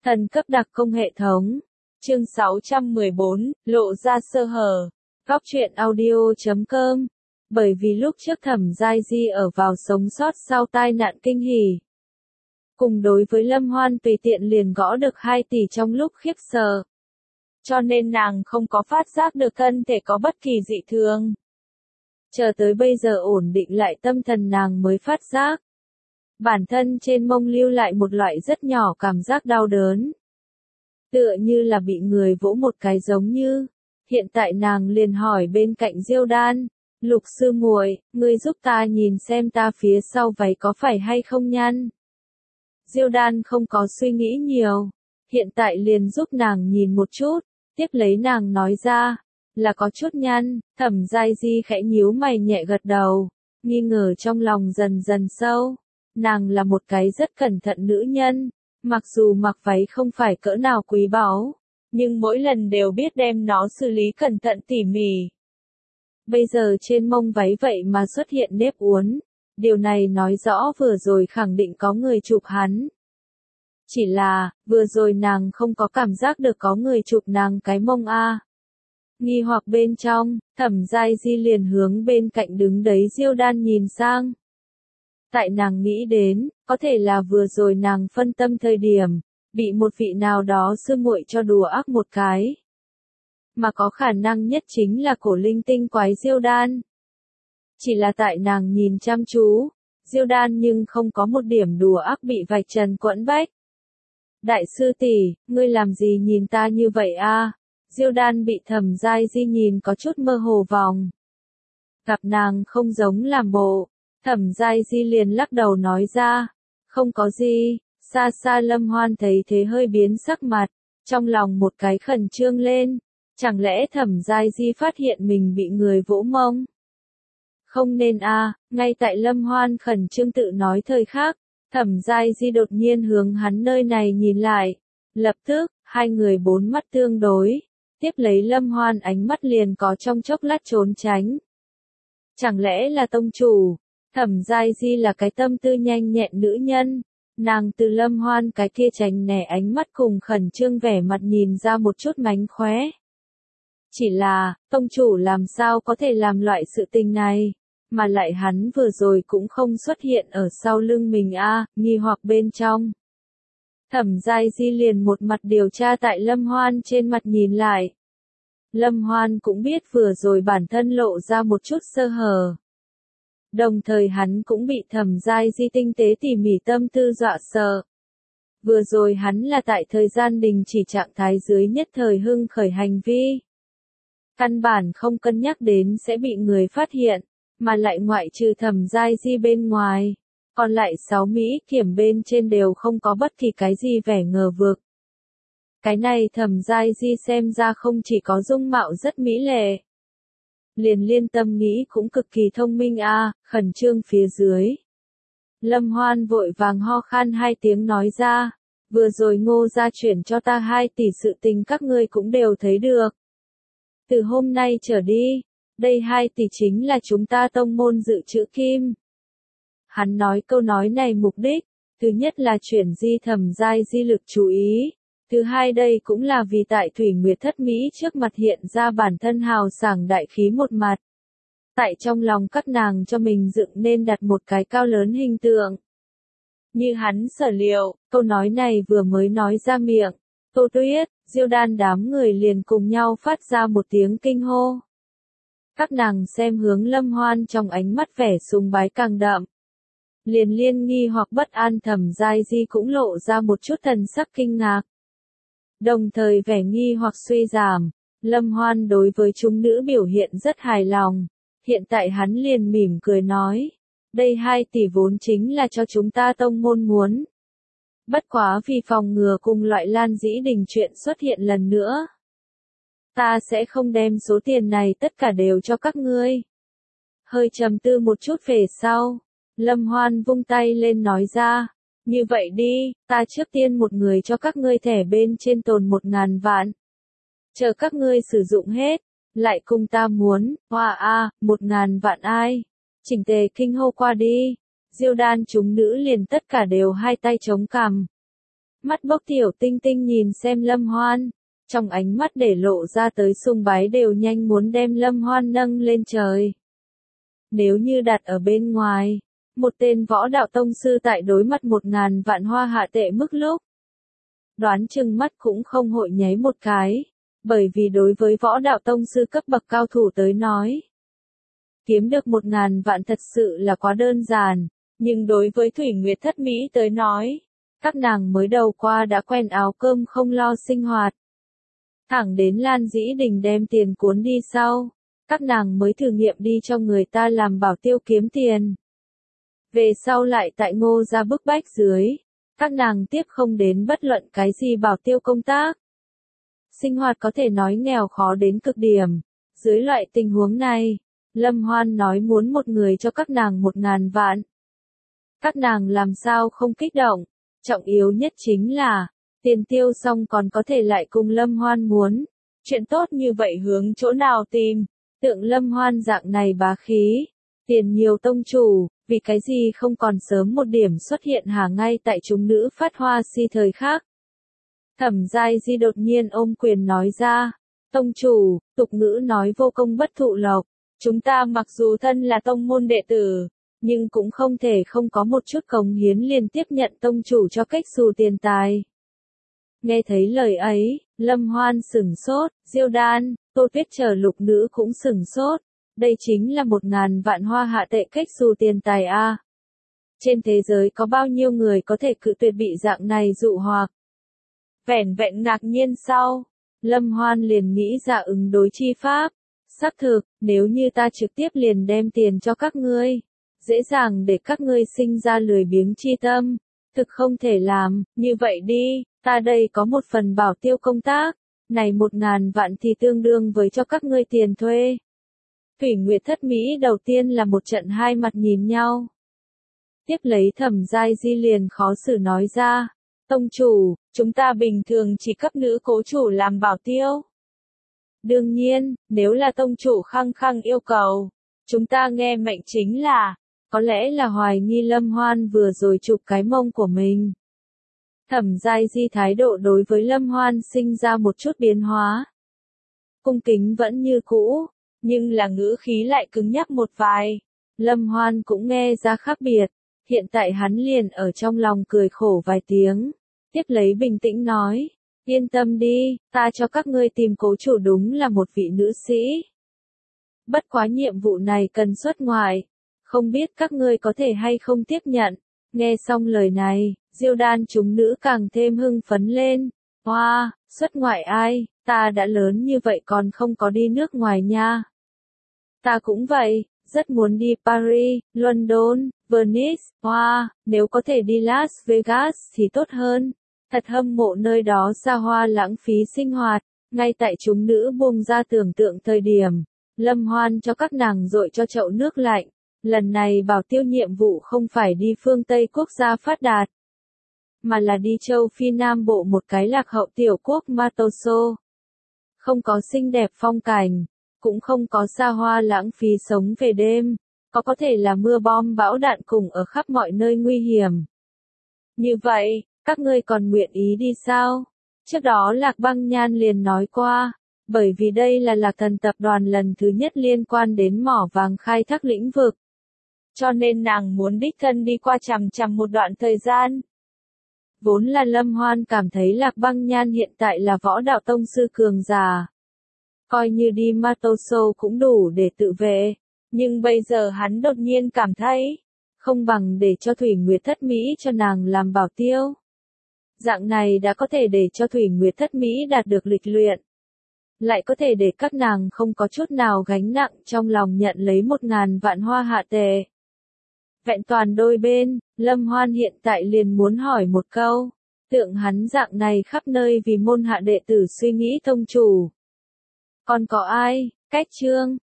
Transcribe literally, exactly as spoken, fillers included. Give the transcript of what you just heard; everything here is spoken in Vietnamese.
Thần cấp đặc công hệ thống. Chương sáu trăm mười bốn, lộ ra sơ hở. Góc truyện audio chấm com. Bởi vì lúc trước Thẩm Giai Di ở vào sống sót sau tai nạn kinh hỉ. Cùng đối với Lâm Hoan tùy tiện liền gõ được hai tỷ trong lúc khiếp sợ. Cho nên nàng không có phát giác được thân thể có bất kỳ dị thường. Chờ tới bây giờ ổn định lại tâm thần nàng mới phát giác. Bản thân trên mông lưu lại một loại rất nhỏ cảm giác đau đớn. Tựa như là bị người vỗ một cái giống như. Hiện tại nàng liền hỏi bên cạnh Diêu Đan, Lục sư muội, ngươi giúp ta nhìn xem ta phía sau váy có phải hay không nhăn. Diêu Đan không có suy nghĩ nhiều. Hiện tại liền giúp nàng nhìn một chút. Tiếp lấy nàng nói ra, là có chút nhăn. Thẩm Giai Di khẽ nhíu mày nhẹ gật đầu. Nghi ngờ trong lòng dần dần sâu. Nàng là một cái rất cẩn thận nữ nhân, mặc dù mặc váy không phải cỡ nào quý báu, nhưng mỗi lần đều biết đem nó xử lý cẩn thận tỉ mỉ. Bây giờ trên mông váy vậy mà xuất hiện nếp uốn, điều này nói rõ vừa rồi khẳng định có người chụp hắn. Chỉ là, vừa rồi nàng không có cảm giác được có người chụp nàng cái mông a. Nghi hoặc bên trong, Thẩm Giai Di liền hướng bên cạnh đứng đấy Diêu Đan nhìn sang. Tại nàng nghĩ đến, có thể là vừa rồi nàng phân tâm thời điểm, bị một vị nào đó sư muội cho đùa ác một cái. Mà có khả năng nhất chính là cổ linh tinh quái Diêu Đan. Chỉ là tại nàng nhìn chăm chú, Diêu Đan nhưng không có một điểm đùa ác bị vạch trần quẫn bách. Đại sư tỷ, ngươi làm gì nhìn ta như vậy a? Diêu Đan bị Thẩm Giai Di nhìn có chút mơ hồ vòng. Gặp nàng không giống làm bộ. Thẩm Giai Di liền lắc đầu nói ra, không có gì. Xa xa Lâm Hoan thấy thế hơi biến sắc mặt, trong lòng một cái khẩn trương lên, chẳng lẽ Thẩm Giai Di phát hiện mình bị người vỗ mông? Không nên a. À, ngay tại Lâm Hoan khẩn trương tự nói thời khác, Thẩm Giai Di đột nhiên hướng hắn nơi này nhìn lại, lập tức, hai người bốn mắt tương đối, tiếp lấy Lâm Hoan ánh mắt liền có trong chốc lát trốn tránh. Chẳng lẽ là tông chủ? Thẩm Giai Di là cái tâm tư nhanh nhẹn nữ nhân, nàng từ Lâm Hoan cái kia tránh né ánh mắt cùng khẩn trương vẻ mặt nhìn ra một chút mánh khóe. Chỉ là, tông chủ làm sao có thể làm loại sự tình này, mà lại hắn vừa rồi cũng không xuất hiện ở sau lưng mình a, à, nghi hoặc bên trong. Thẩm Giai Di liền một mặt điều tra tại Lâm Hoan trên mặt nhìn lại. Lâm Hoan cũng biết vừa rồi bản thân lộ ra một chút sơ hở. Đồng thời hắn cũng bị Thẩm Giai Di tinh tế tỉ mỉ tâm tư dọa sợ. Vừa rồi hắn là tại thời gian đình chỉ trạng thái dưới nhất thời hưng khởi hành vi. Căn bản không cân nhắc đến sẽ bị người phát hiện, mà lại ngoại trừ Thẩm Giai Di bên ngoài. Còn lại sáu Mỹ kiểm bên trên đều không có bất kỳ cái gì vẻ ngờ vực. Cái này Thẩm Giai Di xem ra không chỉ có dung mạo rất mỹ lệ. Liền liên tâm nghĩ cũng cực kỳ thông minh a, à, khẩn trương phía dưới. Lâm Hoan vội vàng ho khan hai tiếng nói ra, vừa rồi Ngô gia chuyển cho ta hai tỷ sự tình các ngươi cũng đều thấy được. Từ hôm nay trở đi, đây hai tỷ chính là chúng ta tông môn dự trữ kim. Hắn nói câu nói này mục đích, thứ nhất là chuyển di Thẩm Giai Di lực chú ý. Thứ hai đây cũng là vì tại Thủy Nguyệt Thất Mỹ trước mặt hiện ra bản thân hào sảng đại khí một mặt. Tại trong lòng các nàng cho mình dựng nên đặt một cái cao lớn hình tượng. Như hắn sở liệu, câu nói này vừa mới nói ra miệng, Tô Tuyết, Diêu Đan đám người liền cùng nhau phát ra một tiếng kinh hô. Các nàng xem hướng Lâm Hoan trong ánh mắt vẻ sùng bái càng đậm. Liền liên nghi hoặc bất an Thẩm Giai Di cũng lộ ra một chút thần sắc kinh ngạc. Đồng thời vẻ nghi hoặc suy giảm, Lâm Hoan đối với chúng nữ biểu hiện rất hài lòng. Hiện tại hắn liền mỉm cười nói, đây hai tỷ vốn chính là cho chúng ta tông môn muốn. Bất quá vì phòng ngừa cùng loại Lan Dĩ Đình chuyện xuất hiện lần nữa. Ta sẽ không đem số tiền này tất cả đều cho các ngươi. Hơi trầm tư một chút về sau, Lâm Hoan vung tay lên nói ra. Như vậy đi, ta trước tiên một người cho các ngươi thẻ bên trên tồn một ngàn vạn. Chờ các ngươi sử dụng hết, lại cùng ta muốn, hoa a, một ngàn vạn ai. Chỉnh tề kinh hô qua đi, Diêu Đan chúng nữ liền tất cả đều hai tay chống cằm. Mắt bốc tiểu tinh tinh nhìn xem Lâm Hoan, trong ánh mắt để lộ ra tới sùng bái đều nhanh muốn đem Lâm Hoan nâng lên trời. Nếu như đặt ở bên ngoài, một tên võ đạo tông sư tại đối mặt một ngàn vạn hoa hạ tệ mức lúc, đoán chừng mắt cũng không hội nháy một cái, bởi vì đối với võ đạo tông sư cấp bậc cao thủ tới nói, kiếm được một ngàn vạn thật sự là quá đơn giản, nhưng đối với Thủy Nguyệt Thất Mỹ tới nói, các nàng mới đầu qua đã quen áo cơm không lo sinh hoạt. Thẳng đến Lan Dĩ Đình đem tiền cuốn đi sau, các nàng mới thử nghiệm đi cho người ta làm bảo tiêu kiếm tiền. Về sau lại tại Ngô gia bức bách dưới, các nàng tiếp không đến bất luận cái gì bảo tiêu công tác. Sinh hoạt có thể nói nghèo khó đến cực điểm. Dưới loại tình huống này, Lâm Hoan nói muốn một người cho các nàng một ngàn vạn. Các nàng làm sao không kích động, trọng yếu nhất chính là, tiền tiêu xong còn có thể lại cùng Lâm Hoan muốn. Chuyện tốt như vậy hướng chỗ nào tìm, tượng Lâm Hoan dạng này bá khí, tiền nhiều tông chủ, vì cái gì không còn sớm một điểm xuất hiện hà ngay tại chúng nữ phát hoa si thời khác. Thẩm Giai Di đột nhiên ôm quyền nói ra, tông chủ, tục ngữ nói vô công bất thụ lộc, chúng ta mặc dù thân là tông môn đệ tử, nhưng cũng không thể không có một chút cống hiến liền tiếp nhận tông chủ cho cách xù tiền tài. Nghe thấy lời ấy, Lâm Hoan sửng sốt, Diêu Đan, Tô Tuyết chờ lục nữ cũng sửng sốt, đây chính là một ngàn vạn hoa hạ tệ cách xù tiền tài a. Trên thế giới có bao nhiêu người có thể cự tuyệt bị dạng này dụ hoặc? Vẻn vẹn ngạc nhiên sau, Lâm Hoan liền nghĩ ra ứng đối chi pháp. Xác thực, nếu như ta trực tiếp liền đem tiền cho các ngươi, dễ dàng để các ngươi sinh ra lười biếng chi tâm, thực không thể làm, như vậy đi, ta đây có một phần bảo tiêu công tác, này một ngàn vạn thì tương đương với cho các ngươi tiền thuê. Thủy Nguyệt Thất Mỹ đầu tiên là một trận hai mặt nhìn nhau. Tiếp lấy Thẩm Giai Di liền khó xử nói ra, tông chủ, chúng ta bình thường chỉ cấp nữ cố chủ làm bảo tiêu. Đương nhiên, nếu là tông chủ khăng khăng yêu cầu, chúng ta nghe mệnh chính là, có lẽ là hoài nghi Lâm Hoan vừa rồi chụp cái mông của mình. Thẩm Giai Di thái độ đối với Lâm Hoan sinh ra một chút biến hóa. Cung kính vẫn như cũ, nhưng là ngữ khí lại cứng nhắc một vài. Lâm Hoan cũng nghe ra khác biệt, hiện tại hắn liền ở trong lòng cười khổ vài tiếng, tiếp lấy bình tĩnh nói, yên tâm đi, ta cho các ngươi tìm cố chủ đúng là một vị nữ sĩ. Bất quá nhiệm vụ này cần xuất ngoại, không biết các ngươi có thể hay không tiếp nhận. Nghe xong lời này, Diêu Đan chúng nữ càng thêm hưng phấn lên. Hoa, wow, xuất ngoại ai, ta đã lớn như vậy còn không có đi nước ngoài nha. Ta cũng vậy, rất muốn đi Paris, London, Venice, hoa, wow, nếu có thể đi Las Vegas thì tốt hơn. Thật hâm mộ nơi đó xa hoa lãng phí sinh hoạt. Ngay tại chúng nữ buông ra tưởng tượng thời điểm, Lâm Hoan cho các nàng dội cho chậu nước lạnh. Lần này bảo tiêu nhiệm vụ không phải đi phương Tây quốc gia phát đạt, mà là đi châu Phi Nam Bộ một cái lạc hậu tiểu quốc Matoso. Không có xinh đẹp phong cảnh, cũng không có xa hoa lãng phí sống về đêm, có có thể là mưa bom bão đạn cùng ở khắp mọi nơi nguy hiểm. Như vậy, các ngươi còn nguyện ý đi sao? Trước đó Lạc Băng Nhan liền nói qua, bởi vì đây là Lạc Thần tập đoàn lần thứ nhất liên quan đến mỏ vàng khai thác lĩnh vực. Cho nên nàng muốn đích thân đi qua chằm chằm một đoạn thời gian. Vốn là Lâm Hoan cảm thấy Lạc Băng Nhan hiện tại là võ đạo tông sư cường giả. Coi như đi Matoso cũng đủ để tự vệ. Nhưng bây giờ hắn đột nhiên cảm thấy, không bằng để cho Thủy Nguyệt Thất Mỹ cho nàng làm bảo tiêu. Dạng này đã có thể để cho Thủy Nguyệt Thất Mỹ đạt được lịch luyện. Lại có thể để các nàng không có chút nào gánh nặng trong lòng nhận lấy một ngàn vạn hoa hạ tệ. Vẹn toàn đôi bên, Lâm Hoan hiện tại liền muốn hỏi một câu, tượng hắn dạng này khắp nơi vì môn hạ đệ tử suy nghĩ tông chủ. Còn có ai, cách chương,